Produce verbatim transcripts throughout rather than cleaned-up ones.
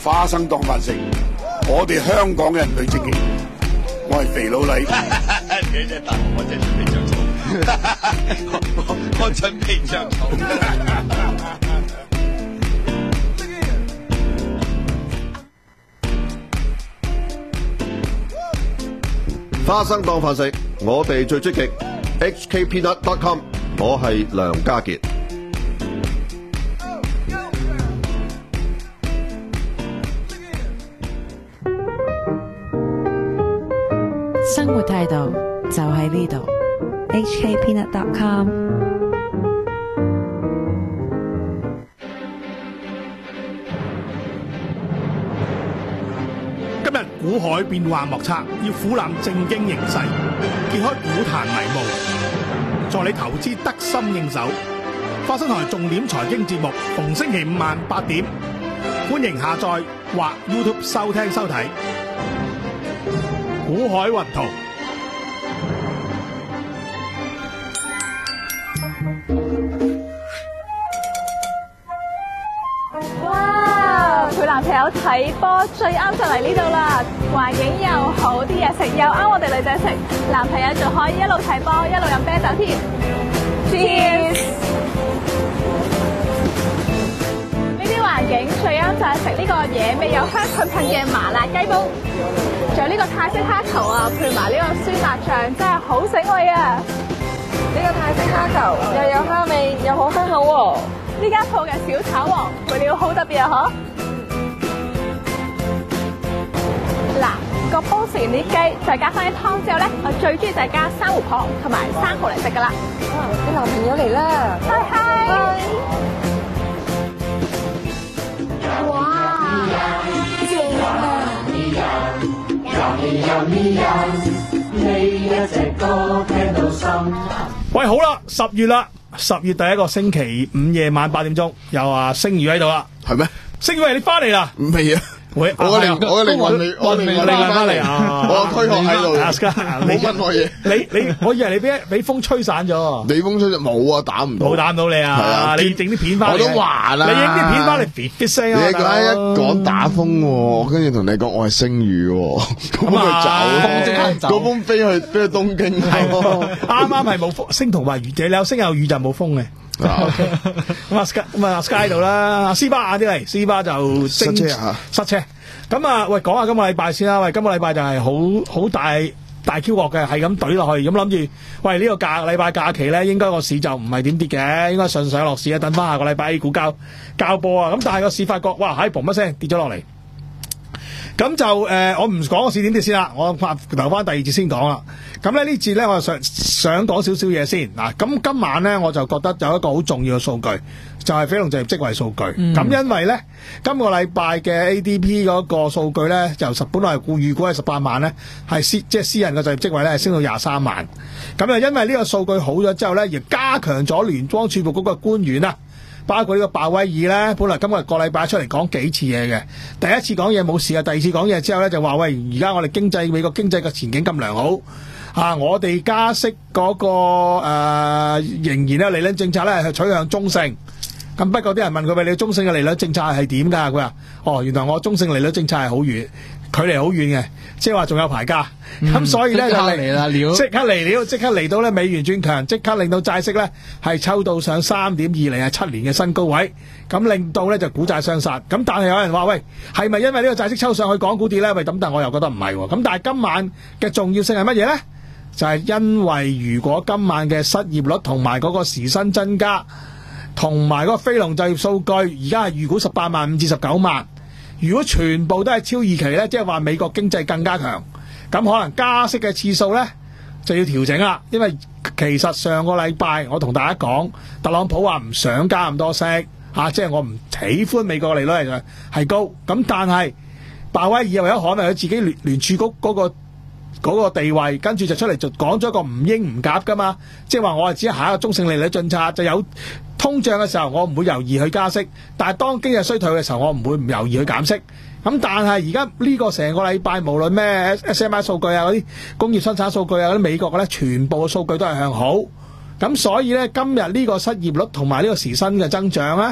花生當飯食，我哋香港人最積極。我係肥佬黎。 你隻大我真係準備着草，我我準備着草。 花生當飯食，我哋最積極。H K Peanut dot com， 我係梁家傑。 生活態度就喺呢度。H K Peanut dot com。 今日股海變幻莫測，要俯瞰正經形勢，揭開股壇迷霧，助你投資得心應手。花生台重點財經節目，逢星期五晚八點，歡迎下載或 YouTube 收聽收睇。股海雲圖。 哇！陪男朋友睇波最啱就嚟呢度啦，環境又好，啲嘢食又啱我哋女仔食，男朋友仲可以一路睇波一路飲啤酒添。Cheers！ 呢啲環境最啱就係食呢個野味有香噴噴嘅麻辣雞煲，仲有呢個泰式蝦球啊，配埋呢個酸辣醬，真係好醒胃啊！ 呢個泰式蝦球又有蝦味，又好香口喎。 呢間鋪嘅小炒王配料好特別啊！嗬，嗱，個煲食完啲雞，再加翻啲湯之後咧，我最中意就係加珊瑚殼同埋生蠔嚟食噶啦。 哇！你男朋友嚟啦！ 嗨嗨！哇！正啊！ 喂，好啦，十月啦，十月第一個星期五夜晚八點鐘，有啊星宇喺度啦。 係咩？ 星宇，你翻嚟啦？ 未啊！ 喂， 我嘅靈我嘅靈魂未，我靈魂翻嚟啊！我推學喺度，冇乜我嘢。 你你，我以為你俾俾風吹散咗。 你風吹就冇啊，打唔到。 冇打唔到你啊！你整啲片翻嚟。 我都話啦。 你影啲片翻嚟，別啲聲啊！ 你講一講打風，跟住同你講我係星宇，咁佢走，即刻走。嗰風飛去飛去東京。 係啱啱係冇風，星同埋雨，你有星有雨就冇風嘅。咁啊 Sky 咁啊 Sky 度啦，阿斯巴晏啲嚟，斯巴就塞車啊， 塞車。咁啊，喂，講下今個禮拜先啦。喂，今個禮拜就係好好大大 Q 鑊嘅，係咁懟落去，咁諗住，喂呢、這個假禮拜假期咧，應該個市就唔係點跌嘅，應該順上落市啊，等翻下個禮拜 A 股交交波啊。咁但係個市發覺，哇，喺嘭一聲跌咗落嚟。咁就誒、呃，我唔講個市點跌先啦，我留翻第二節先講啦。咁咧呢節咧，我就想想講少少嘢先嗱。咁今晚咧，我就覺得有一個好重要嘅數據，就係、是、非農就業職位數據。咁、嗯、因為咧，今個禮拜嘅 A D P 嗰個數據咧，就十本來係預估係十八萬咧，係私即係私人嘅就業職位咧，係升到廿三萬。咁啊，因為呢個數據好咗之後咧，亦加強咗聯邦儲備局嗰個官員啊。包括呢個鮑威爾咧，本來今日個禮拜出嚟講幾次嘢嘅，第一次講嘢冇事啊，第二次講嘢之後咧就話喂，而家我哋經濟美國經濟嘅前景咁良好啊，我哋加息嗰、那個誒、呃、仍然咧利率政策咧係取向中性。咁不過啲人問佢喂，你中性嘅利率政策係點㗎？佢話哦，原來我中性利率政策係好遠，距離好遠嘅，即係話仲有排加。咁、嗯、所以咧就嚟啦，即刻嚟了，即刻嚟到咧美元轉強，即刻令到債息咧係抽到上三點二厘係七年嘅新高位，咁令到咧就股債相殺。咁但係有人話喂，係咪因為呢個債息抽上去港股跌咧？喂，咁但係我又覺得唔係喎。咁但係今晚嘅重要性係乜嘢咧？就係、是、因為如果今晚嘅失業率同埋嗰個時薪增加，同埋嗰個非農就業數據，而家係預估十八萬五至十九萬。如果全部都係超預期咧，即係話美國經濟更加強，咁可能加息嘅次數咧就要調整啦。因為其實上個禮拜我同大家講，特朗普話唔想加咁多息，啊、即係我唔喜歡美國利率係係高。咁但係鮑威爾又為咗可能佢自己聯聯儲局嗰、嗰個。嗰、那個地位，跟住就出嚟就講咗一個唔應唔夾噶嘛，即係話我係只係下一個中性利率政策，就有通脹嘅時候我唔會猶豫去加息，但係當經濟衰退嘅時候我唔會唔猶豫去減息。咁但係而家呢個成個禮拜無論咩 S M I 數據啊，嗰啲工業生產數據啊，嗰啲美國嘅咧，全部嘅數據都係向好。咁所以咧今日呢個失業率同埋呢個時薪嘅增長咧，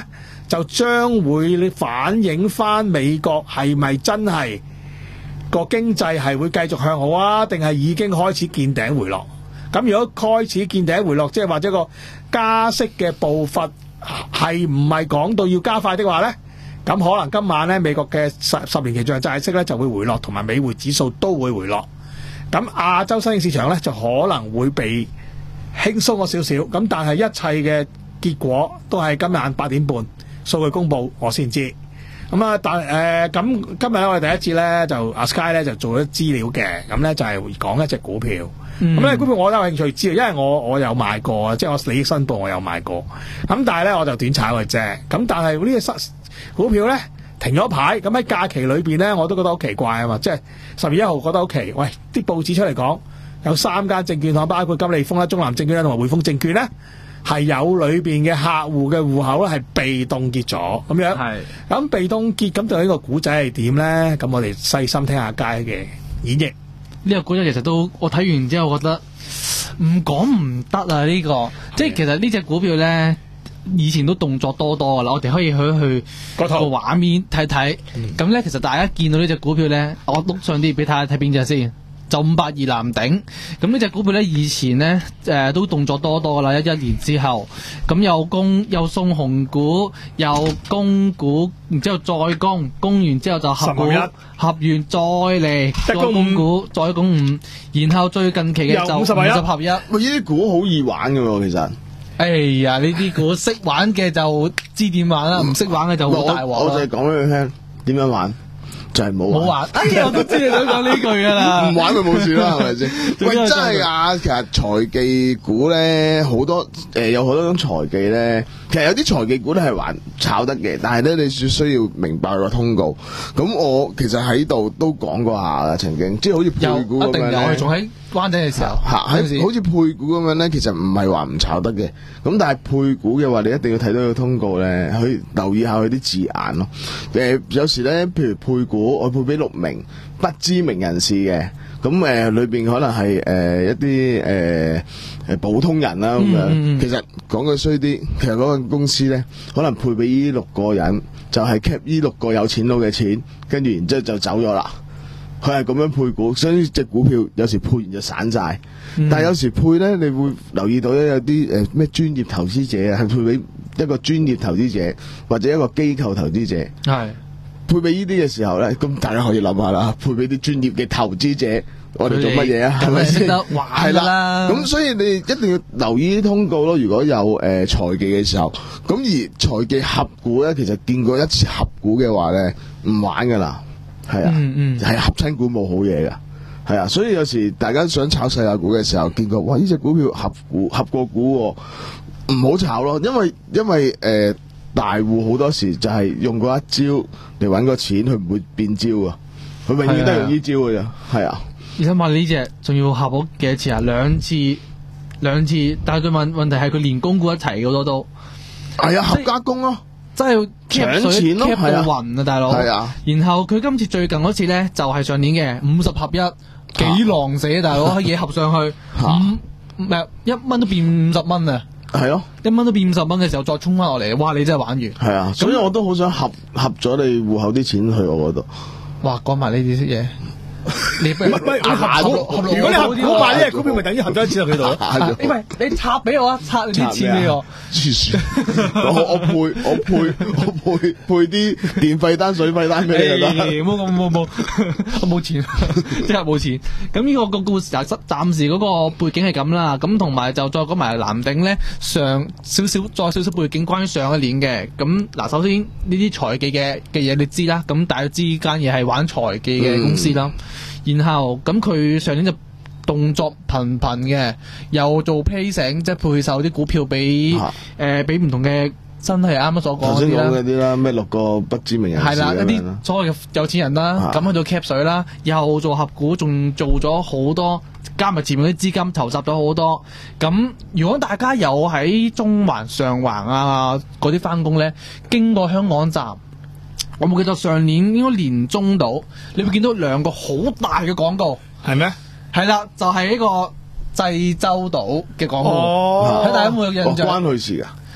就將會反映翻美國係咪真係個經濟係會繼續向好啊，定係已經開始見頂回落？咁如果開始見頂回落，即係或者個加息嘅步伐係唔係講到要加快的話呢？咁可能今晚咧美國嘅十十年期長債息咧就會回落，同埋美匯指數都會回落。咁亞洲新興市場咧就可能會被輕鬆咗少少。咁但係一切嘅結果都係今晚八點半數據公佈我先知。咁啊，但誒咁今日咧我哋第一節咧就阿 Sky 咧就做咗資料嘅，咁咧就係講一隻股票。咁呢、嗯、股票我都有興趣知道，因為我我有買過啊，即係我利益申報我有買過。咁但係咧我就短炒嘅啫。咁但係呢個股票咧停咗牌，咁喺假期裏邊咧我都覺得好奇怪啊嘛，即係十月一號覺得好奇，喂啲報紙出嚟講有三間證券行，包括金利豐啦、中南證券啦同埋匯豐證券咧，係有裏邊嘅客戶嘅戶口咧係被凍結咗咁樣。係咁被凍結，咁就呢個股仔係點咧？咁我哋細心聽下街嘅演繹。 呢個股仔其實都我睇完之後覺得唔講唔得啊！呢、這個即係其實呢隻股票咧。以前都動作多多噶啦，我哋可以去去個畫面睇睇。咁咧、嗯，其實大家見到呢隻股票咧，我碌上啲俾睇下睇邊隻先。就五八二藍鼎。咁呢隻股票咧，以前咧誒、呃、都動作多多噶啦，一一年之後，咁又供又送紅股，又供股，然之後再供，供完之後就合股，合完再嚟再供股，再供五，然後最近期嘅就五十合一。 喂，呢啲股好易玩噶喎，其實。 哎呀，呢啲股識玩嘅就知點玩啦，唔識玩嘅就好大鑊。 我就係講俾你聽點樣玩，就係、是、冇玩。冇玩， 哎呀，我都知你想講呢句噶啦。唔玩咪冇事啦，係咪先？喂，真係啊！其實財技股咧好多誒、呃，有好多種財技咧。其實有啲財技股咧係玩炒得嘅，但係咧你需要明白個通告。咁我其實喺度都講過下啦，曾經即係好似配股咁樣咧。我哋仲喺灣仔嘅時候，喺好似配股咁樣咧，其實唔係話唔炒得嘅。咁但係配股嘅話，你一定要睇到個通告咧，去留意下佢啲字眼咯。誒、呃，有時咧，譬如配股，我配俾六名不知名人士嘅。咁誒、呃、裏邊可能係誒、呃、一啲誒誒普通人啦咁樣，嗯、其實講句衰啲，其實嗰間公司咧可能配俾呢六個人，就係 cap 呢六個有錢佬嘅錢，跟住然之後就走咗啦。佢係咁樣配股，所以隻股票有時配完就散晒。嗯、但係有時配咧，你會留意到咧有啲誒咩專業投資者啊，係配俾一個專業投資者或者一個機構投資者。係。配俾呢啲嘅時候咧，咁大家可以諗下啦。配俾啲專業嘅投資者，我哋做乜嘢啊？係咪先？係啦。咁所以你一定要留意啲通告咯。如果有誒財技嘅時候，咁而財技合股咧，其實見過一次合股嘅話咧，唔玩噶啦。係啊，係、嗯嗯、合親股冇好嘢噶。係啊，所以有時大家想炒細價股嘅時候，見過哇呢隻股票合股合過股、哦，唔好炒咯。因為因為誒。呃大戶好多時就係用嗰一招嚟搵個錢，佢唔會變招啊！佢永遠都係用呢招嘅咋，係啊！ 而且話呢隻仲要合咗幾多次啊？兩次，兩次，但係佢問問題係佢連供股一齊好多都係啊，合加工咯， 真係搶錢咯，係啊，暈啊，大佬！係啊，然後佢今次最近嗰次咧，就係、是、上年嘅五十合一，幾狼死啊，大佬！嘢合上去五唔係一蚊都變五十蚊啊！ 係咯， 一蚊都變五十蚊嘅時候再衝翻落嚟，哇！你真係玩完。 係啊，所以我都好想合合咗你戶口啲錢去我嗰度。 哇，講埋呢啲嘢。你唔係唔係合股，如果你合股買呢隻股票，咪等於合咗一次喺佢度咯。 唔係你插俾我啊，插你啲錢俾我。 我我配我配我配配啲電費單、水費單俾你得。 冇冇冇冇，我冇錢，即係冇錢。咁呢個個故事就暫時嗰個背景係咁啦。咁同埋就再講埋藍鼎咧，上少少再少少背景，關於上一年嘅。咁嗱，首先呢啲財技嘅嘅嘢你知啦。咁大家知間嘢係玩財技嘅公司啦。然後咁佢上年就動作頻頻嘅，又做批醒，即係配售啲股票俾誒俾唔同嘅，真係啱啱所講嗰啲啦。頭先講嗰啲啦， 咩六個不知名人士係啦，一啲所謂嘅有錢人啦，咁去到 cap 水啦，又做合股，仲做咗好多，加埋前面啲資金投集咗好多。咁如果大家有喺中環、上環啊嗰啲翻工咧，經過香港站。我冇記得上年應該年中度，你會見到兩個好大嘅廣告， 係咩？ 係啦，就係、是、呢個濟州島嘅廣告，睇、哦、大家有冇有印象？ 關佢事噶？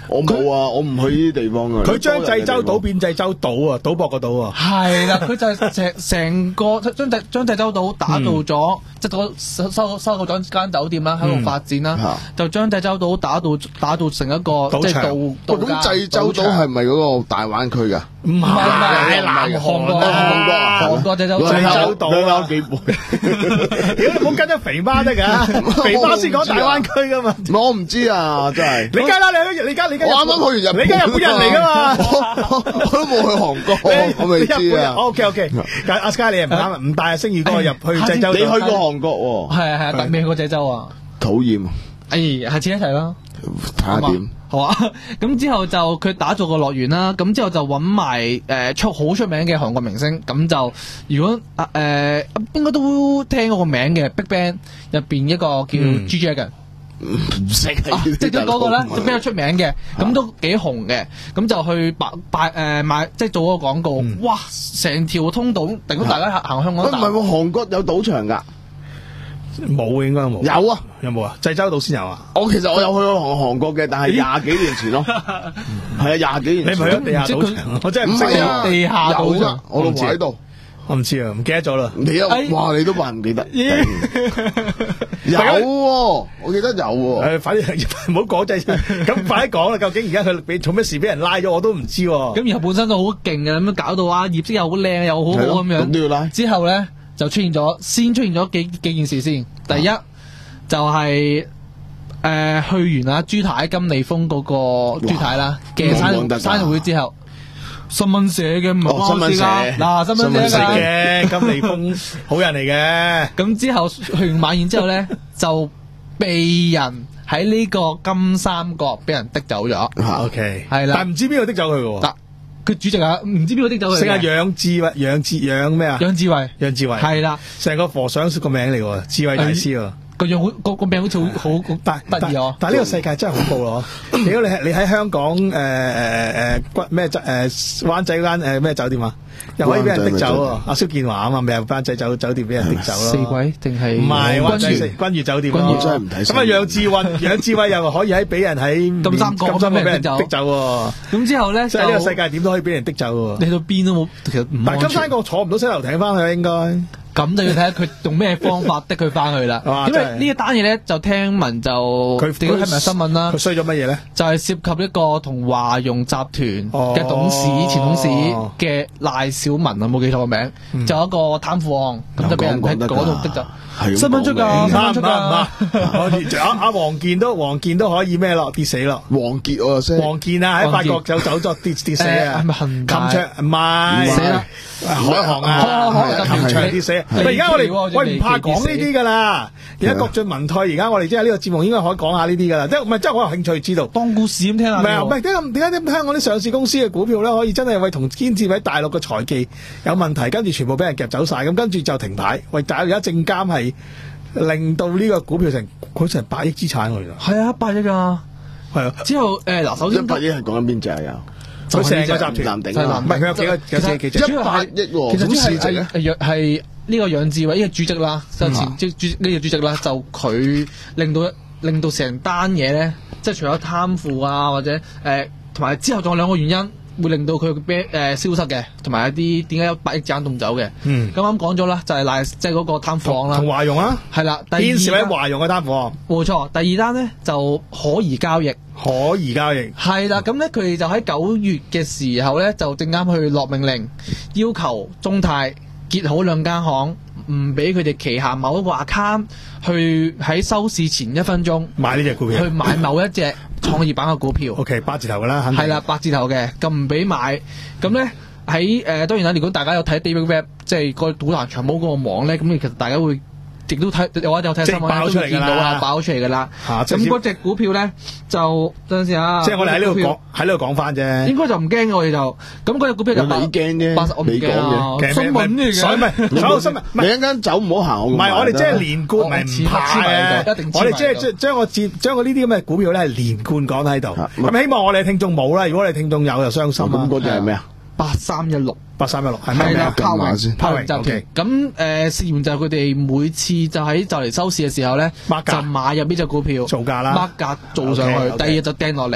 我冇啊，我唔去呢啲地方啊。 佢將濟州島變濟州島啊，賭博個島啊。 係啦，佢就係成成個將濟將濟州島打造咗，即係嗰收收收購咗間酒店啦，喺度發展啦，就將濟州島打造打造成一個即係度度假。 咁濟州島係咪嗰個大灣區㗎？ 唔係，係南韓國， 韓國濟州濟州島兩幾倍。 屌你冇跟咗肥媽得㗎，肥媽先講大灣區㗎嘛。 我唔知啊，真係。 你梗啦，你你而家你而家我啱啱去完日本， 你而家日本人嚟㗎嘛？ 我都冇去韓國，我未知啊。 O K O K，阿 Sky 你又唔啱，唔帶星宇哥入去濟州島。 你去過韓國喎？ 係啊係啊，但未去過濟州啊。 討厭。 哎，下次一齊啦。 睇下點。 好啊，咁之後就佢打造個樂園啦，咁之後就揾埋誒出好出名嘅韓國明星，咁就如果誒、呃、應該都聽過個名嘅 Big Bang 入邊一個叫 G J 嘅， 唔識即係嗰個咧就比較出名嘅，咁都幾紅嘅，咁就去擺擺誒賣，即係做個廣告，嗯、哇！成條通道，定到大家行香港。 唔係喎，韓國有賭場㗎。 冇，應該冇。 有啊， 有冇啊？濟州島先有啊。 我其實我有去過韓韓國嘅，但係廿幾年前咯。係啊，廿幾年前。 你唔係喺地下賭場？我真係唔識啊！ 地下賭場， 我老婆喺度。 我唔知啊，唔記得咗啦。 你啊，哇！你都話唔記得。有喎，我記得有喎。 誒，反正唔好講濟州。咁快啲講啦！究竟而家佢俾做咩事俾人拉咗，我都唔知。 咁然後本身都好勁嘅，咁樣搞到啊業績又好靚，又好好咁樣。 咁都要拉。 之後咧。就出現咗，先出現咗幾幾件事先。第一、啊、就係、是、誒、呃、去完啊朱太金利豐嗰個朱太啦嘅生生日會之後，新聞社嘅唔係新聞社嗱新聞社嘅金利豐好人嚟嘅。 咁之後去完晚宴之後咧，就被人喺呢個金三角俾人滴走咗。 O K 係啦， 但係唔知邊個滴走佢喎。 佢主席啊，唔知邊個滴走佢。 姓阿楊志偉，楊志楊咩啊？ 楊志偉， 楊志偉係啦，成個和尚個名嚟喎，智慧大師喎。個樣好個個名好似好好得意哦。 但係呢個世界真係恐怖咯。如果你係你喺香港誒誒誒骨咩誒灣仔嗰間誒咩酒店啊，又可以俾人滴走喎。阿蕭建華啊嘛，咪係灣仔酒酒店俾人滴走咯。 四季定係唔係灣仔君悅酒店咯。 真係唔睇。 咁啊，楊志運、楊志偉又可以喺俾人喺金三角金三角俾人滴走喎。 咁之後咧， 即係呢個世界點都可以俾人滴走喎。 你到邊都冇，其實唔。 但係金三角坐唔到西樓艇翻去應該。 咁就要睇下佢用咩方法的佢翻去啦。因為呢一單嘢咧，就聽聞就佢點解係咪新聞啦？ 佢衰咗乜嘢咧？ 就係涉及一個同華融集團嘅董事、 哦、 前董事嘅賴小文啊，冇記錯個名，嗯、就有一個貪腐案，咁就俾人喺嗰度的就。新聞出噶，新聞出噶。阿阿王健都王健都可以咩咯？跌死咯！ 王健我又識。 王健啊，喺法國就走咗跌跌死啊！ 係咪恒大？ 琴卓唔係死啦！海航啊，琴卓跌死。而家我哋喂唔怕講呢啲噶啦。而家國進民退，而家我哋即係呢個節目應該可以講下呢啲噶啦。即係唔係？即係我有興趣知道當故事咁聽下。 唔係啊，唔係點解點解啲香港啲上市公司嘅股票咧，可以真係為同堅持喺大陸嘅財技有問題，跟住全部俾人夾走晒，咁跟住就停牌。喂，但係而家證監係。令到呢個股票成佢成百億資產嚟㗎， 係啊，百億㗎，係啊。之後誒嗱，首先一百億係講緊邊隻啊？有佢成個集團， 南鼎唔係佢有幾個有幾幾隻？ 一百億喎， 其實主市值咧係係呢個楊志偉呢個主席啦，就前即主呢個主席啦，就佢令到令到成單嘢咧，即係除咗貪腐啊或者誒同埋之後仲有兩個原因。會令到佢嘅誒消失嘅，同埋一啲點解有百億資產凍走嘅？嗯，咁啱講咗啦，就係賴即係嗰個貪腐案啦， 同華融啊， 係啦， 牽涉喺華融嘅貪腐案， 冇錯。第二單咧就可疑交易， 可疑交易係啦。咁咧佢哋就喺九月嘅時候咧，就正啱去落命令，要求中泰結好兩間行，唔俾佢哋旗下某一個 account 去喺收市前一分鐘買呢隻股票， 去買某一隻創業板嘅股票。 O K，八字頭噶啦， 係啦，八字頭嘅，咁唔俾買。咁咧喺誒，當然啦，如果大家有睇 David Webb，即係個賭壇長毛嗰個網咧，咁其實大家會亦都睇，有話有睇新聞都見到啦，爆出嚟噶啦。咁嗰隻股票咧就等陣先啊。 即係我哋喺呢度講，喺呢度講翻啫。 應該就唔驚嘅，我哋就咁嗰隻股票就你驚啫， 我唔驚嘅，新聞嚟嘅。 所以咪所新聞， 你一間走唔好行， 唔係我哋即係連貫，唔係唔怕嘅。我哋即係將將個接將個呢啲咁嘅股票咧係連貫講喺度。咁希望我哋聽眾冇啦，如果我哋聽眾有就傷心啦。 咁嗰隻係咩啊？ 八三一六， 八三一六係咩啊？ 拋榮先， 拋榮集團。咁誒，事緣就係佢哋每次就喺就嚟收市嘅時候咧，就買入呢隻股票， 造價啦， 孖價做上去，第二日就掟落嚟。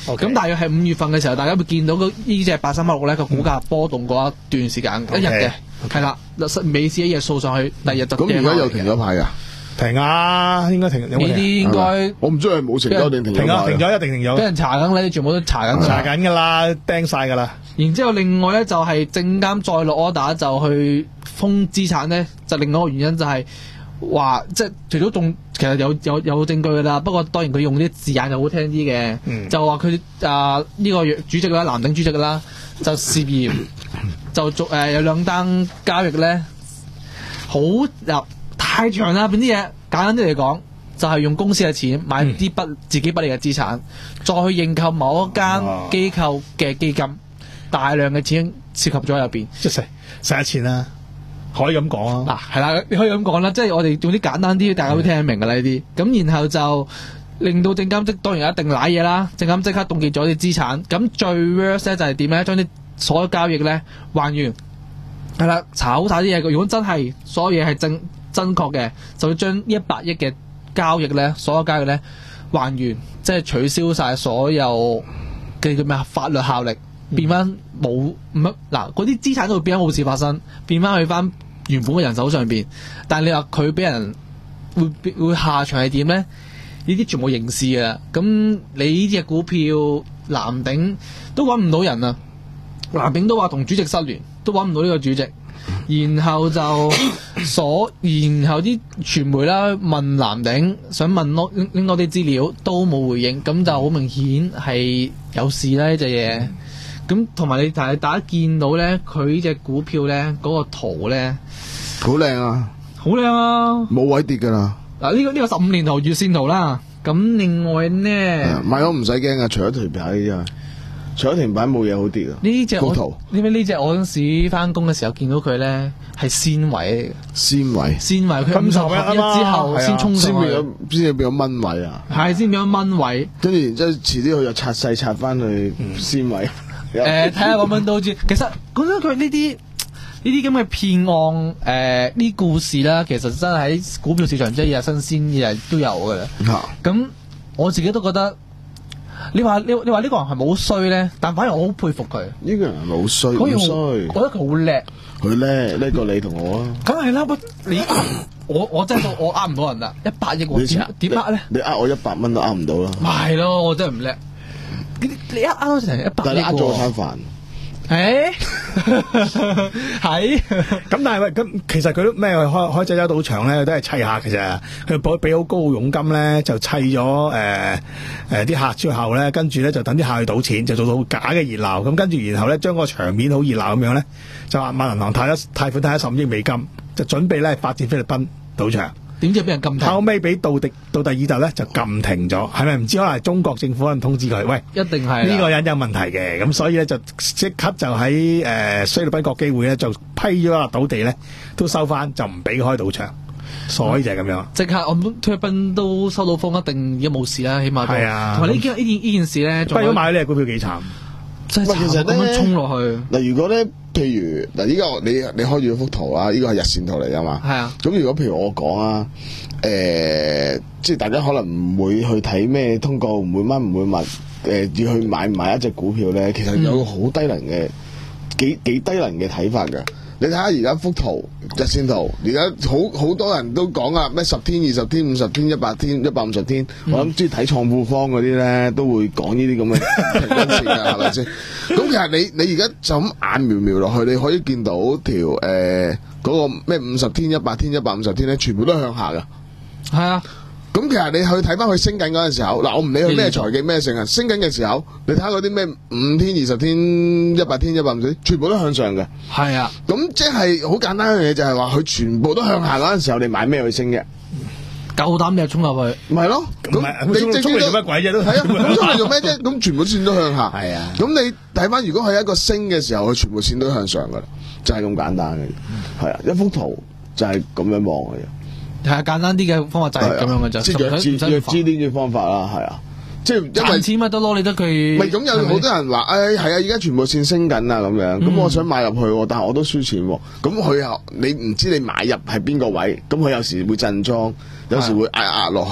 OK 咁大約係五月份嘅時候，大家會見到呢隻八三一六咧個股價波動嗰一段時間，一日嘅係啦，美市一日掃上去，第二日就咁而家又停咗牌㗎？ 停啊，應該停。呢啲應該我唔知係冇成交定停停啊，停咗一定停咗。 俾人查緊咧，全部都查緊。 查緊㗎啦，釘晒㗎啦。 然之後另外咧就係證監再落 order 就去封資產咧，就另外一個原因就係話即係除咗仲其實有有有證據㗎啦，不過當然佢用啲字眼就好聽啲嘅，嗯、就話佢啊呢個主席啦，藍鼎主席啦，就涉嫌就做誒、呃、有兩單交易咧，好入。太長啦，邊啲嘢簡單啲嚟講，就係、是、用公司嘅錢買啲不、嗯、自己不利嘅資產，再去認購某一間機構嘅基金，大量嘅錢涉及咗入邊， 即係使咗錢啦，可以咁講啊。 嗱係啦，你可以咁講啦，即係我哋用啲簡單啲，大家會聽得明㗎啦呢啲。咁然後就令到證監即當然一定瀨嘢啦，證監即刻凍結咗啲資產。咁最 worst 咧就係點咧？將啲所有交易咧還原，係啦，查好晒啲嘢。如果真係所有嘢係正。真確嘅，就會將一百億嘅交易咧，所有交易咧還原，即係取消晒所有嘅叫咩啊法律效力，變翻冇唔乜嗱嗰啲資產都會變翻冇事發生，變翻去翻原本嘅人手上邊。但係你話佢俾人會會下場係點咧？呢啲全部刑事嘅，咁你呢隻股票藍鼎都揾唔到人啊！藍鼎都話同主席失聯，都揾唔到呢個主席。然後就所，然後啲傳媒啦問藍鼎，想問多拎多啲資料，都冇回應，咁就好明顯係有事啦呢隻嘢。咁同埋你大大家見到咧，佢呢隻股票咧嗰、那個圖咧， 好靚啊， 好靚啊，冇位跌噶啦。 嗱呢個呢、這個十五年圖月線圖啦。咁另外咧， 買咗唔使驚啊，除咗停牌啫。除咗停板冇嘢好跌啊！ 呢隻我，因為呢隻我嗰陣時翻工嘅時候見到佢咧係先位嚟嘅， 先位， 先位佢五十合一之後先衝上去， 先變咗，先變咗蚊位啊！ 係先變咗蚊位， 跟住然之後遲啲佢又拆細拆翻去先位。 誒睇下個蚊都知，其實講真佢呢啲呢啲咁嘅騙案誒呢故事啦，其實真係喺股票市場即係日新鮮日都有㗎啦。咁、嗯、我自己都覺得。你話你你話呢個人係冇衰咧，但反而我好佩服佢。呢個人係冇衰，冇衰，我覺得佢好叻。佢叻叻過你同我啊！梗係啦，你我我真係我呃唔到人啦，一百億我點點呃咧？你呃我一百蚊都呃唔到啦。咪係咯，我真係唔叻。你你呃呃成一百億，但係呃咗我餐飯。誒，係咁，但係喂，咁其實佢都咩開開濟州賭場咧，都係砌下嘅啫。佢俾俾好高佣金咧，就砌咗誒誒啲客之後咧，跟住咧就等啲客去賭錢，就做到假嘅熱鬧。咁跟住然後咧，將個場面好熱鬧咁樣咧，就話問銀行貸咗貸款貸咗十五億美金，就準備咧發展菲律賓賭場。點知俾人禁停？後尾俾到第到第二集咧就禁停咗，係咪唔知可能係中國政府可能通知佢，喂，一定係呢個人有問題嘅，咁所以咧就即刻就喺誒、呃、菲律賓國基會咧就批咗啦，賭地咧都收翻，就唔俾開賭場，所以就係咁樣。即、嗯、刻我諗菲律賓都收到風，一定已經冇事啦，起碼都係啊。同埋呢件呢件呢件事咧，不如買呢隻股票幾慘，真係慘咁樣衝落去。嗱，如果咧。譬如嗱，依家你你開住幅圖啊，呢個係日線圖嚟㗎嘛。係啊。咁如果譬如我講啊，誒、呃，即係大家可能唔會去睇咩通告，唔會乜唔會問，誒、呃，要去買唔買一隻股票咧，其實有個好低能嘅、嗯，幾幾低能嘅睇法㗎。你睇下而家幅圖日線圖，而家好好多人都講啊，咩十天、二十天、五十天、一百天、一百五十天，嗯、我諗中意睇創富方嗰啲咧，都會講呢啲咁嘅平均線㗎，係咪先？咁其實你你而家就咁眼瞄瞄落去，你可以見到條誒嗰個咩五十天、一百天、一百五十天咧，全部都向下㗎。係啊。咁其實你去睇翻佢升緊嗰陣時候，嗱我唔理佢咩財技咩性啊，升緊嘅時候，你睇下嗰啲咩五天、二十天、一百天、一百五十天，全部都向上嘅。係啊，咁即係好簡單一樣嘢，就係話佢全部都向下嗰陣時候，你買咩去升啫？夠膽你就衝入去，唔係咯？咁你衝嚟做乜鬼啫？都係啊，咁衝嚟做咩啫？咁全部線都向下。係啊，咁你睇翻如果係一個升嘅時候，佢全部線都向上噶啦，就係、是、咁簡單嘅。係、嗯、啊，一幅圖就係咁樣望嘅。係啊，簡單啲嘅方法就係咁樣嘅啫，即係弱智弱智呢啲方法啦，係啊，即係因為賺錢咪得咯，你得佢咪咁有好多人話，誒係啊，而家全部線升緊啊咁樣，咁、嗯、我想買入去，但係我都輸錢，咁佢又你唔知你買入係邊個位，咁佢有時會震莊，有時會壓壓落去，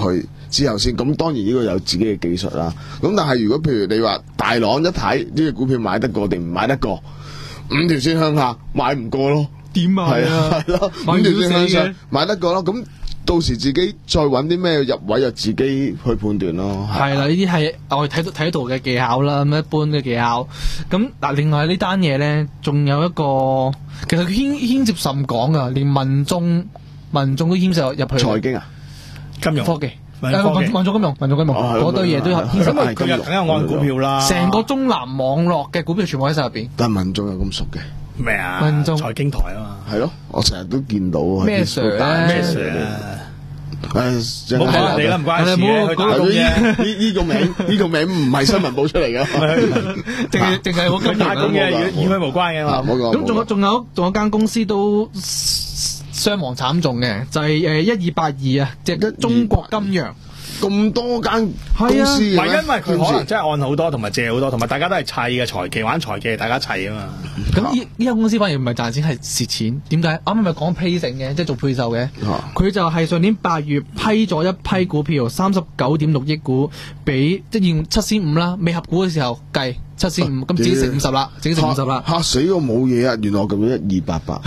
之後先。咁當然呢個有自己嘅技術啦。咁但係如果譬如你話大朗一睇呢隻股票買得過定唔買得過，五條線向下買唔過咯。 點買啊？ 係咯，五條線向上買得過咯。咁到時自己再揾啲咩入位，就自己去判斷咯。 係啦，呢啲係我哋睇到睇到嘅技巧啦，咁一般嘅技巧。咁嗱，另外呢單嘢咧，仲有一個，其實佢牽牽涉甚廣噶，連民眾民眾都牽涉入去。 財經啊， 金融科技。 民民民眾金融、民眾金融嗰堆嘢都有牽涉。 因為佢又梗係按股票啦， 成個中南網絡嘅股票全部喺晒入邊。 但係民眾有咁熟嘅咩啊？ 民眾財經台啊嘛。 係咯，我成日都見到咩 Sir 咧？ 咩 Sir 啊？ 誒， 唔好講人哋啦，唔關事嘅。佢打工啫。 呢呢個名呢個名唔係新聞報出嚟嘅， 淨係淨係我金融打工嘅，與與佢無關嘅嘛。 咁仲有仲有仲有間公司都傷亡慘重嘅，就係誒一二八二啊，即係中國金洋。 咁多間公司， 唔係因為佢可能真係按好多，同埋借好多，同埋大家都係砌嘅財技，玩財技，大家砌啊嘛。 咁呢呢間公司反而唔係賺錢，係蝕錢。點解？啱啱咪講批成嘅，即係做配售嘅。佢、啊、就係上年八月批咗一批股票，三十九點六億股，俾即係用七千五啦，未合股嘅時候計七千五，咁自己食五十啦，自己食五十啦。 嚇死我冇嘢啊！原來我咁樣一二八八，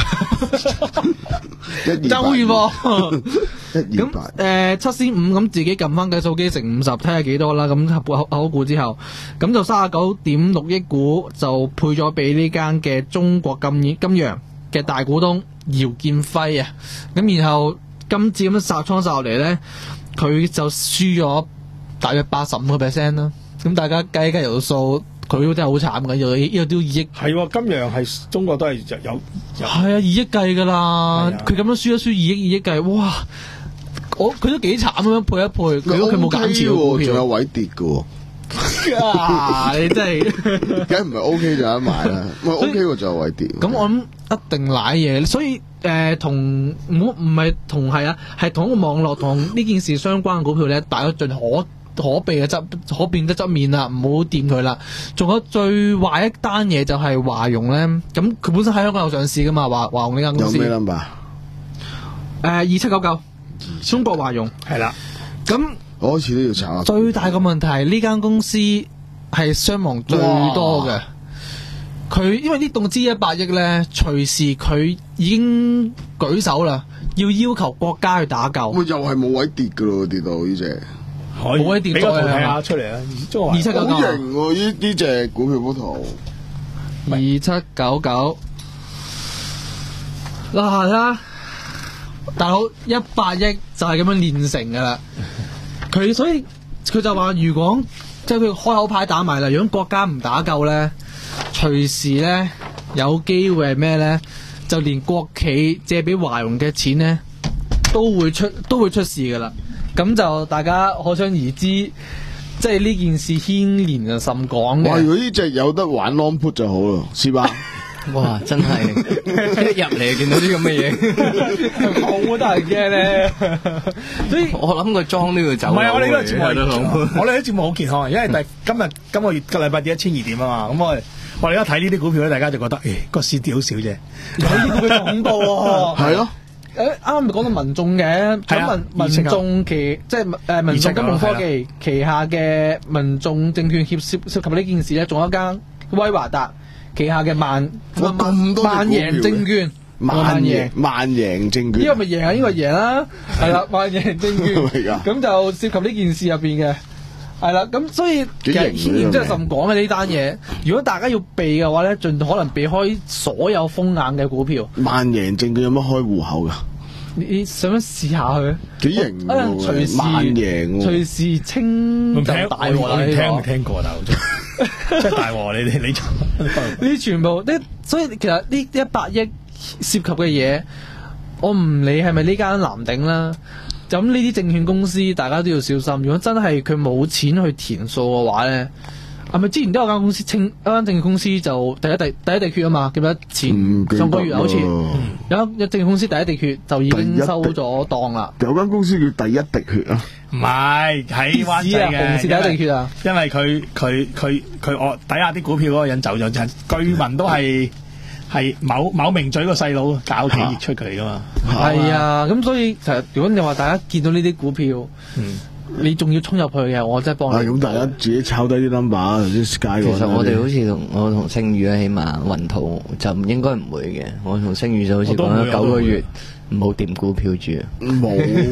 爭好遠喎。咁誒七千五咁自己撳翻計數機乘五十，睇下幾多啦。咁合股合股之後，咁就三十九點六億股就配咗俾呢間嘅中國金金洋嘅大股東姚建輝啊。咁然後今次咁樣殺倉殺落嚟咧，佢就輸咗大約八十五個 percent 啦。咁大家計計條數，佢都真係好慘嘅，又又都二億。 係喎，金洋係中國都係有有。 係啊，二億計㗎啦。佢咁樣輸一輸二億二億計，哇！我佢都幾慘咁樣配一配，佢佢冇減持股票， 仲有位跌嘅喎。 啊！你真係， 梗唔係 O K 就有得買啦，唔係 O K 喎就有位跌。 咁我諗一定賴嘢，所以誒同唔唔係同係啊，係同一個網絡同呢件事相關嘅股票咧，大家盡可可避嘅側可變得側面啦，唔好掂佢啦。仲有最壞一單嘢就係華融咧，咁佢本身喺香港有上市噶嘛，華華融呢間公司。 有咩 number？ 誒二七九九。中國華融係啦， 咁我開始都要查下。 最大嘅問題係呢間公司係傷亡最多嘅。佢因為呢棟資一百億咧，隨時佢已經舉手啦，要要求國家去打救。 喂，又係冇位跌噶咯，跌到呢隻冇位跌。 俾個圖睇下出嚟啊！ 二七九九好型喎，呢呢隻股票幅圖。 二七九九嗱啦。大佬一百億就係咁樣練成噶啦，佢所以佢就話如果即係佢開口牌打埋啦，如果國家唔打救咧，隨時咧有機會係咩咧？就連國企借俾華融嘅錢咧都會出都會出事噶啦，咁就大家可想而知，即係呢件事牽連就甚廣嘅。 哇！如果呢隻有得玩 long put 就好咯，是吧？ 哇！真係一入嚟見到啲咁嘅嘢， 好得人驚咧。所以我諗個莊都要走。 唔係，我哋呢個節目，我哋呢個節目好健康，因為第今日今個月個禮拜跌一千二點啊嘛。咁我哋我哋而家睇呢啲股票咧，大家就覺得誒個市跌好少啫。 有啲股票恐怖喎。 係咯。 誒啱啱咪講到民眾嘅，咁民民眾旗即係誒民眾金融科技旗下嘅民眾證券協涉涉及呢件事咧，仲有一間威華達旗下嘅萬萬贏證券， 萬贏萬贏證券， 呢個咪贏啊？呢個贏啦，係啦，萬贏證券，咁就涉及呢件事入邊嘅，係啦，咁所以其實牽連真係甚廣嘅呢單嘢。如果大家要避嘅話咧，盡可能避開所有風眼嘅股票。 萬贏證券有乜開戶口噶？ 你想唔想試下佢？ 幾型喎！ 隨時萬贏， 隨時清就大鑊啦！ 你聽未聽過？但係真係大鑊！你哋你呢全部呢，所以其實呢一百億涉及嘅嘢，我唔理係咪呢間藍鼎啦。咁呢啲證券公司，大家都要小心。如果真係佢冇錢去填數嘅話咧，係咪之前都有間公司清一間證券公司就第一地第一地缺啊嘛？記唔記得前上個月好似有有證券公司第一地缺就已經收咗檔啦。 有間公司叫第一滴血啊？ 唔係喺灣仔嘅， 紅市第一地缺啊！ 因為佢佢佢佢我底下啲股票嗰個人走咗，就據聞都係係某某名嘴個細佬搞企業出佢噶嘛。 係啊，咁所以其實如果你話大家見到呢啲股票，嗯， 你仲要衝入去嘅，我真係幫你。 咁大家自己抄低啲 number，頭先 Sky 其實我哋好似同我同星宇咧，起碼雲圖就應該唔會嘅。我同星宇就好似講咗九個月唔好掂股票住。 冇，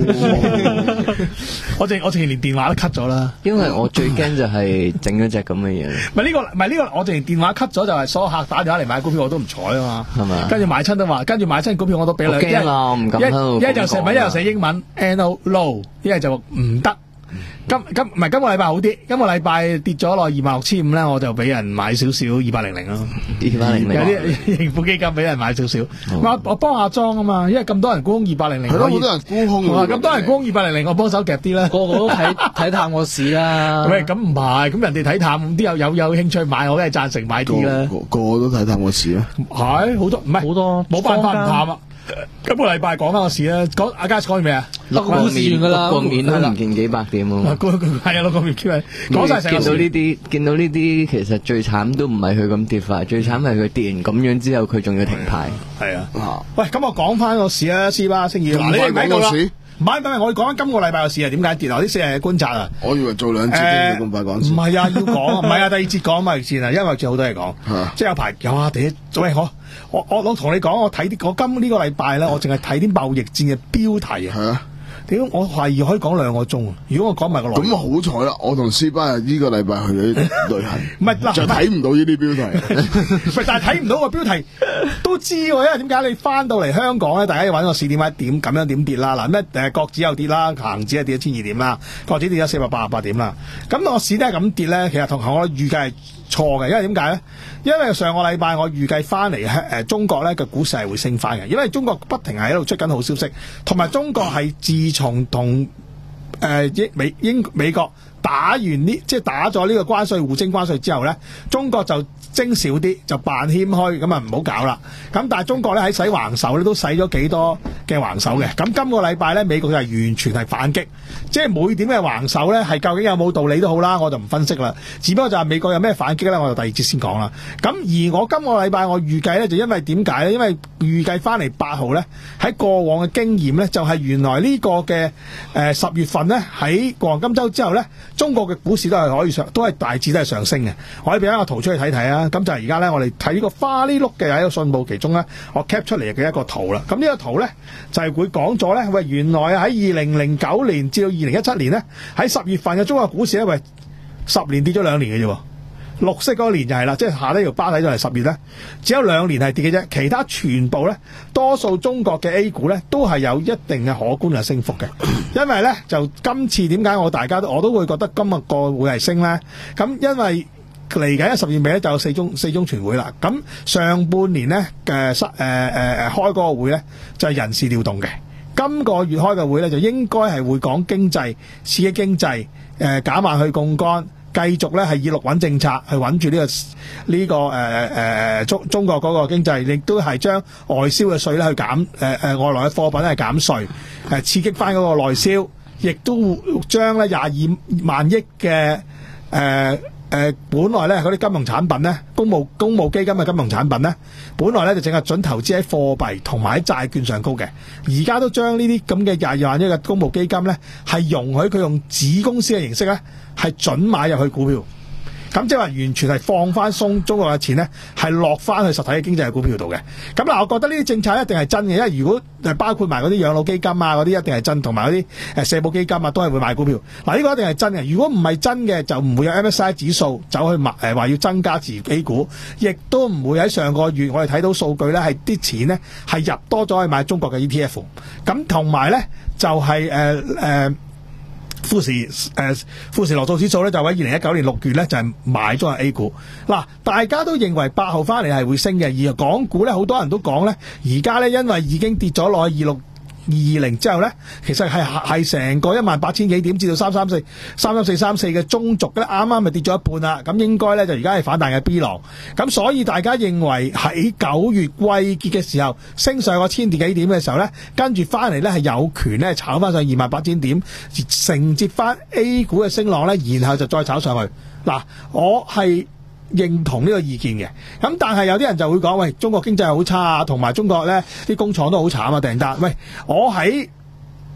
我淨我淨連電話都 cut 咗啦。 因為我最驚就係整咗隻咁嘅嘢。 唔係呢個，唔係呢個，我淨電話 cut 咗就係所有客打電話嚟買股票我都唔睬啊嘛。 係嘛？ 跟住買親都話，跟住買親股票我都俾兩。 我驚啦，我唔敢喺度一一就寫文，一又寫英文 ，no low， 一係就唔得。今今唔係今個禮拜好啲，今個禮拜跌咗落二萬六千五咧，我就俾人買少少二百零零咯， 二百零零有啲盈富基金俾人買少少，我我幫下莊啊嘛，因為咁多人沽空二百零零， 係咯，好多人沽空， 咁多人沽空二百零零，我幫手夾啲啦， 個個都睇睇淡個市啦。 喂，咁唔係，咁人哋睇淡，啲有有有興趣買，我梗係贊成買啲啦。 個個都睇淡個市啊， 係好多唔係好多， 冇辦法唔淡啊。今個禮拜講翻個市啦，講阿嘉講完未啊？ 六個面噶啦，六個面都唔見幾百點喎。 係啊，六個面講晒成個市。見到呢啲，見到呢啲，其實最慘都唔係佢咁跌法，最慘係佢跌完咁樣之後，佢仲要停牌。 係啊，喂，咁我講翻個市啊，師巴星宇，嗱，你哋睇到啦。唔係唔係，我講緊今個禮拜嘅市係點解跌啊？呢四日嘅觀察啊。 我以為做兩節先咁快講。 唔係啊，要講，唔係啊，第二節講咪先啊，因為仲有好多嘢講，即係有排有啊，第一，喂我我我我同你講，我睇啲我今呢個禮拜咧，我淨係睇啲貿易戰嘅標題啊。係啊。屌，我懷疑可以講兩個鐘啊！如果我講埋個內容， 咁好彩啦！我同斯巴呢個禮拜去咗旅行， 唔係嗱， 就睇唔到呢啲標題。 唔係，但係睇唔到個標題都知喎，因為點解你翻到嚟香港咧？大家要揾個市點解點咁樣點跌啦？嗱咩誒國指又跌啦，恒指係跌咗千二點啦，國指跌咗四百八十八點啦。咁個市都係咁跌咧，其實同我預計係錯嘅，因為點解咧？因為上個禮拜我預計翻嚟誒中國咧嘅股市係會升翻嘅，因為中國不停係喺度出緊好消息，同埋中國係自從同誒英美英美國打完呢，即係打咗呢個關稅互徵關稅之後咧，中國就徵少啲，就扮謙虛，咁啊唔好搞啦。咁但係中國咧喺使橫手咧都使咗幾多嘅橫手嘅。咁今個禮拜咧美國就係完全係反擊，即係每點嘅橫手咧係究竟有冇道理都好啦，我就唔分析啦。只不過就係美國有咩反擊咧，我就第二節先講啦。咁而我今個禮拜我預計咧就因為點解咧？因為預計翻嚟八號咧喺過往嘅經驗咧就係原來呢個嘅誒十月份咧喺黃金週之後咧，中國嘅股市都係可以上，都係大致都係上升嘅。我可以俾一個圖出去睇睇啊。咁就係而家咧，我哋睇呢個花呢碌嘅喺個信報其中咧，我 cap 出嚟嘅一個圖啦。咁呢個圖咧就係、是、會講咗咧，喂，原來喺二零零九年至到二零一七年咧，喺十月份嘅中國股市咧，喂，十年跌咗兩年嘅啫。綠色嗰年就係啦，即係下呢條巴睇就係十月咧，只有兩年係跌嘅啫，其他全部咧，多數中國嘅 A 股咧都係有一定嘅可觀嘅升幅嘅。因為咧就今次點解我大家都我都會覺得今日個會係升咧？咁因為嚟緊十月尾咧就有四中四中全會啦。咁上半年咧嘅誒誒誒開嗰個會咧就係人事調動嘅。今個月開嘅會咧就應該係會講經濟，刺激經濟，誒減慢去槓桿。繼續咧係以六穩政策去穩住呢、這個呢、這個誒誒誒中中國嗰個經濟，亦都係將外銷嘅稅咧去減誒誒外來嘅貨品係減稅，誒刺激翻嗰個內銷，亦都將咧廿二萬億嘅誒誒本來咧嗰啲金融產品咧，公募公募基金嘅金融產品咧，本來咧就淨係準投資喺貨幣同埋喺債券上高嘅，而家都將呢啲咁嘅廿二萬億嘅公募基金咧，係容許佢用子公司嘅形式咧，係準買入去股票。咁即係話完全係放翻鬆中國嘅錢咧，係落翻去實體嘅經濟嘅股票度嘅。咁嗱，我覺得呢啲政策一定係真嘅，因為如果誒包括埋嗰啲養老基金啊嗰啲一定係真，同埋嗰啲誒社保基金啊都係會買股票。嗱，呢個一定係真嘅。如果唔係真嘅，就唔會有 M S C I 指數走去買誒話要增加自 A 股，亦都唔會喺上個月我哋睇到數據咧係啲錢咧係入多咗去買中國嘅 E T F。咁同埋咧就係誒誒。呃呃富時誒富時羅素指數咧就喺二零一九年六月咧就係、是、買咗 A 股。嗱，大家都認為八號翻嚟係會升嘅，而港股咧好多人都講咧，而家咧因為已經跌咗落去二六二二零之後咧，其實係係成個一萬八千幾點至到三三四三三四三四嘅中軸咧，啱啱咪跌咗一半啦。咁應該咧就而家係反彈嘅 B 浪。咁所以大家認為喺九月季結嘅時候升上個千點幾點嘅時候咧，跟住翻嚟咧係有權咧炒翻上二萬八千點，承接翻 A 股嘅升浪咧，然後就再炒上去。嗱，我係認同呢個意見嘅，咁但係有啲人就會講，喂，中國經濟好差啊，同埋中國咧啲工廠都好慘啊，訂單。喂，我喺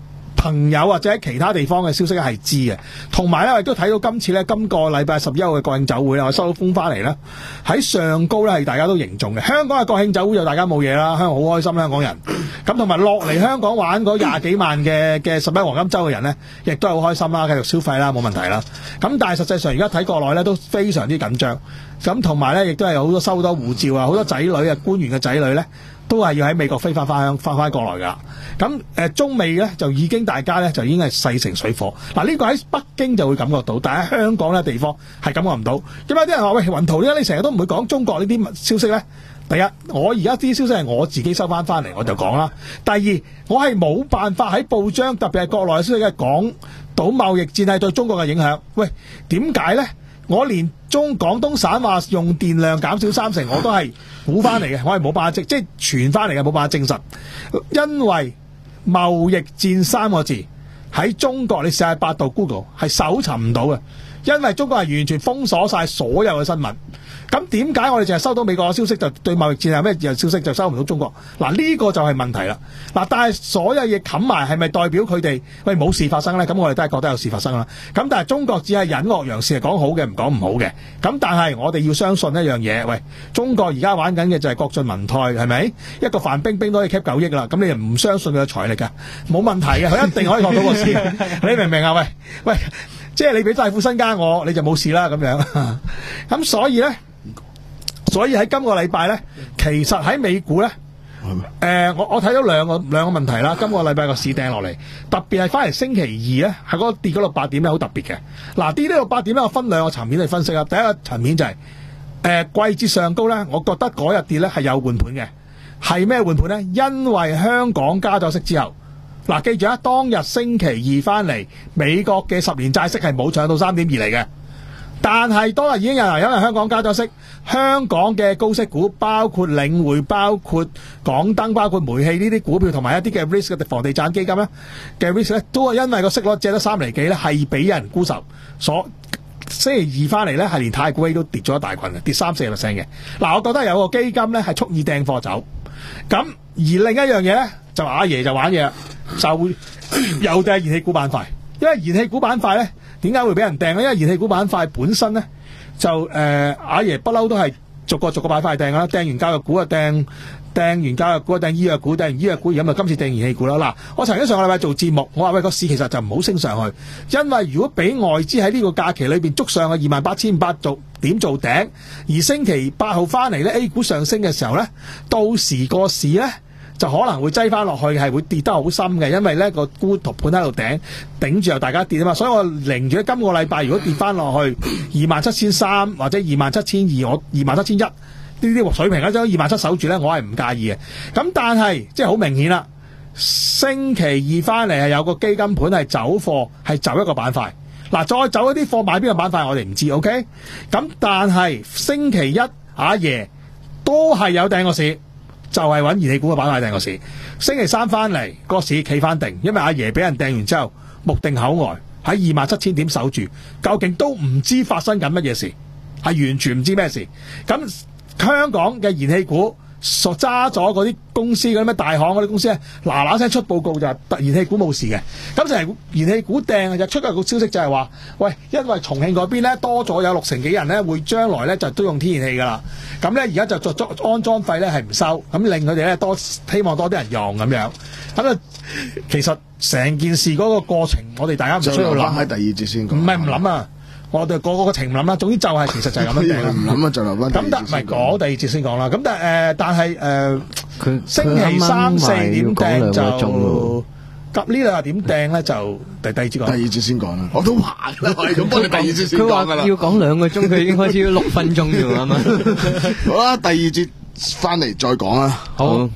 朋友或者喺其他地方嘅消息咧係知嘅。同埋咧，我亦都睇到今次咧，今個禮拜十一號嘅國慶酒會咧，我收到風翻嚟咧，喺上高咧係大家都凝重嘅。香港嘅國慶酒會就大家冇嘢啦，香港好開心，香港人。咁同埋落嚟香港玩嗰廿幾萬嘅嘅十一黃金週嘅人咧，亦都係好開心啦，繼續消費啦，冇問題啦。咁但係實際上而家睇國內咧都非常之緊張。咁同埋咧，亦都係好多收多護照啊，好多仔女啊，官員嘅仔女咧，都係要喺美國飛翻翻翻翻過來噶。咁誒中美咧就已經大家咧就已經係勢成水火。嗱，呢個喺北京就會感覺到，但係喺香港呢地方係感覺唔到。咁有啲人話喂，雲圖點解你成日都唔會講中國呢啲消息咧？第一，我而家啲消息係我自己收翻翻嚟，我就講啦。第二，我係冇辦法喺報章，特別係國內嘅消息嘅講到貿易戰係對中國嘅影響。喂，點解咧？我連中廣東省話用電量減少三成，我都係估翻嚟嘅，我係冇辦法證，即係傳翻嚟嘅，冇辦法證實。因為貿易戰三個字喺中國，你試下百度 Google 係搜尋唔到嘅，因為中國係完全封鎖晒所有嘅新聞。咁點解我哋淨係收到美國嘅消息，就對貿易戰有咩消息就收唔到中國？嗱，呢個就係問題啦。嗱，但係所有嘢冚埋係咪代表佢哋喂冇事發生咧？咁我哋都係覺得有事發生啦。咁但係中國只係隱惡揚善，係講好嘅，唔講唔好嘅。咁但係我哋要相信一樣嘢，喂，中國而家玩緊嘅就係國進民退，係咪？一個范冰冰都可以 keep 九億啦，咁你又唔相信佢嘅財力㗎？冇問題嘅，佢一定可以學到個事。你明唔明啊？喂喂，即係你俾大副身家我，你就冇事啦咁樣。咁所以咧。所以喺今個禮拜咧，其實喺美股咧，誒、呃，我我睇到兩個兩個問題啦。今個禮拜個市掟落嚟，特別係翻嚟星期二咧，係嗰個跌嗰六八點咧，好特別嘅。嗱，跌呢六八點咧，我分兩個層面嚟分析啦。第一個層面就係、是、誒、呃、季節上高咧，我覺得嗰日跌咧係有換盤嘅，係咩換盤咧？因為香港加咗息之後，嗱，記住啊，當日星期二翻嚟，美國嘅十年債息係冇上到三點二嚟嘅。但係當日已經有人因為香港加咗息，香港嘅高息股包括領匯、包括港燈、包括煤氣呢啲股票同埋一啲嘅 risk 嘅房地產基金咧嘅 risk 咧，都係因為個息率借得三厘幾咧，係俾人沽售。所星期二翻嚟咧，係連太古 A 都跌咗一大群嘅，跌三四 percent 嘅。嗱，我覺得有個基金咧係蓄意掟貨走。咁而另一樣嘢咧，就阿爺就玩嘢，就會又掟燃氣股板塊，因為燃氣股板塊咧。點解會俾人掟咧？因為燃氣股板塊本身咧就誒、呃、阿爺不嬲都係逐個逐個板塊掟啦，掟完教育股啊，掟掟完教育股啊，掟醫藥股，掟完醫藥股，而家咪今次掟燃氣股啦。嗱，我曾經上個禮拜做節目，我話喂，個市其實就唔好升上去，因為如果俾外資喺呢個假期裏邊捉上去二萬八千五百做點做頂，而星期八號翻嚟咧 A 股上升嘅時候咧，到時個市咧。就可能會擠翻落去，係會跌得好深嘅，因為咧個沽盤喺度頂頂住，又大家跌啊嘛，所以我寧住今個禮拜如果跌翻落去二萬七千三或者二萬七千二，我二萬七千一呢啲水平咧，將二萬七守住咧，我係唔介意嘅。咁但係即係好明顯啦，星期二翻嚟係有個基金盤係走貨，係走一個板塊。嗱，再走一啲貨買邊個板塊，我哋唔知 ，OK？ 咁但係星期一阿爺都係有掟個市。就係揾燃氣股嘅板塊掟個市，星期三翻嚟個市企翻定，因為阿爺俾人掟完之後目定口呆，喺二萬七千點守住，究竟都唔知發生緊乜嘢事，係完全唔知咩事。咁香港嘅燃氣股所揸咗嗰啲公司嗰啲咩大行嗰啲公司咧，嗱嗱聲出報告就係燃氣股冇事嘅。咁就係燃氣股掟就出咗個消息就係話，喂，因為重慶嗰邊咧多咗有六成幾人咧會將來咧就都用天然氣噶啦。咁咧而家就作作安裝費咧係唔收，咁令佢哋咧多希望多啲人用咁樣。咁啊，其實成件事嗰個過程，我哋大家唔需要諗。 喺第二節先講。 唔係唔諗啊！我哋個個個情唔諗啦，總之就係其實就係咁樣定啦。 唔諗啊，就留翻。 咁但唔係講第二節先講啦。咁但係誒、呃，但係誒，佢、呃、星期三四點掟就。咁呢兩日點掟咧就第第二節講。第二節先講啦。我都話啦，我係咁幫你第二節先講㗎啦。 要講兩個鐘，佢已經開始要六分鐘㗎啦嘛。 好啦，第二節翻嚟再講啦。 好。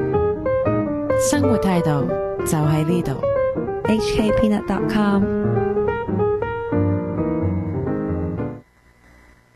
生活態度就喺呢度。H K Peanut dot com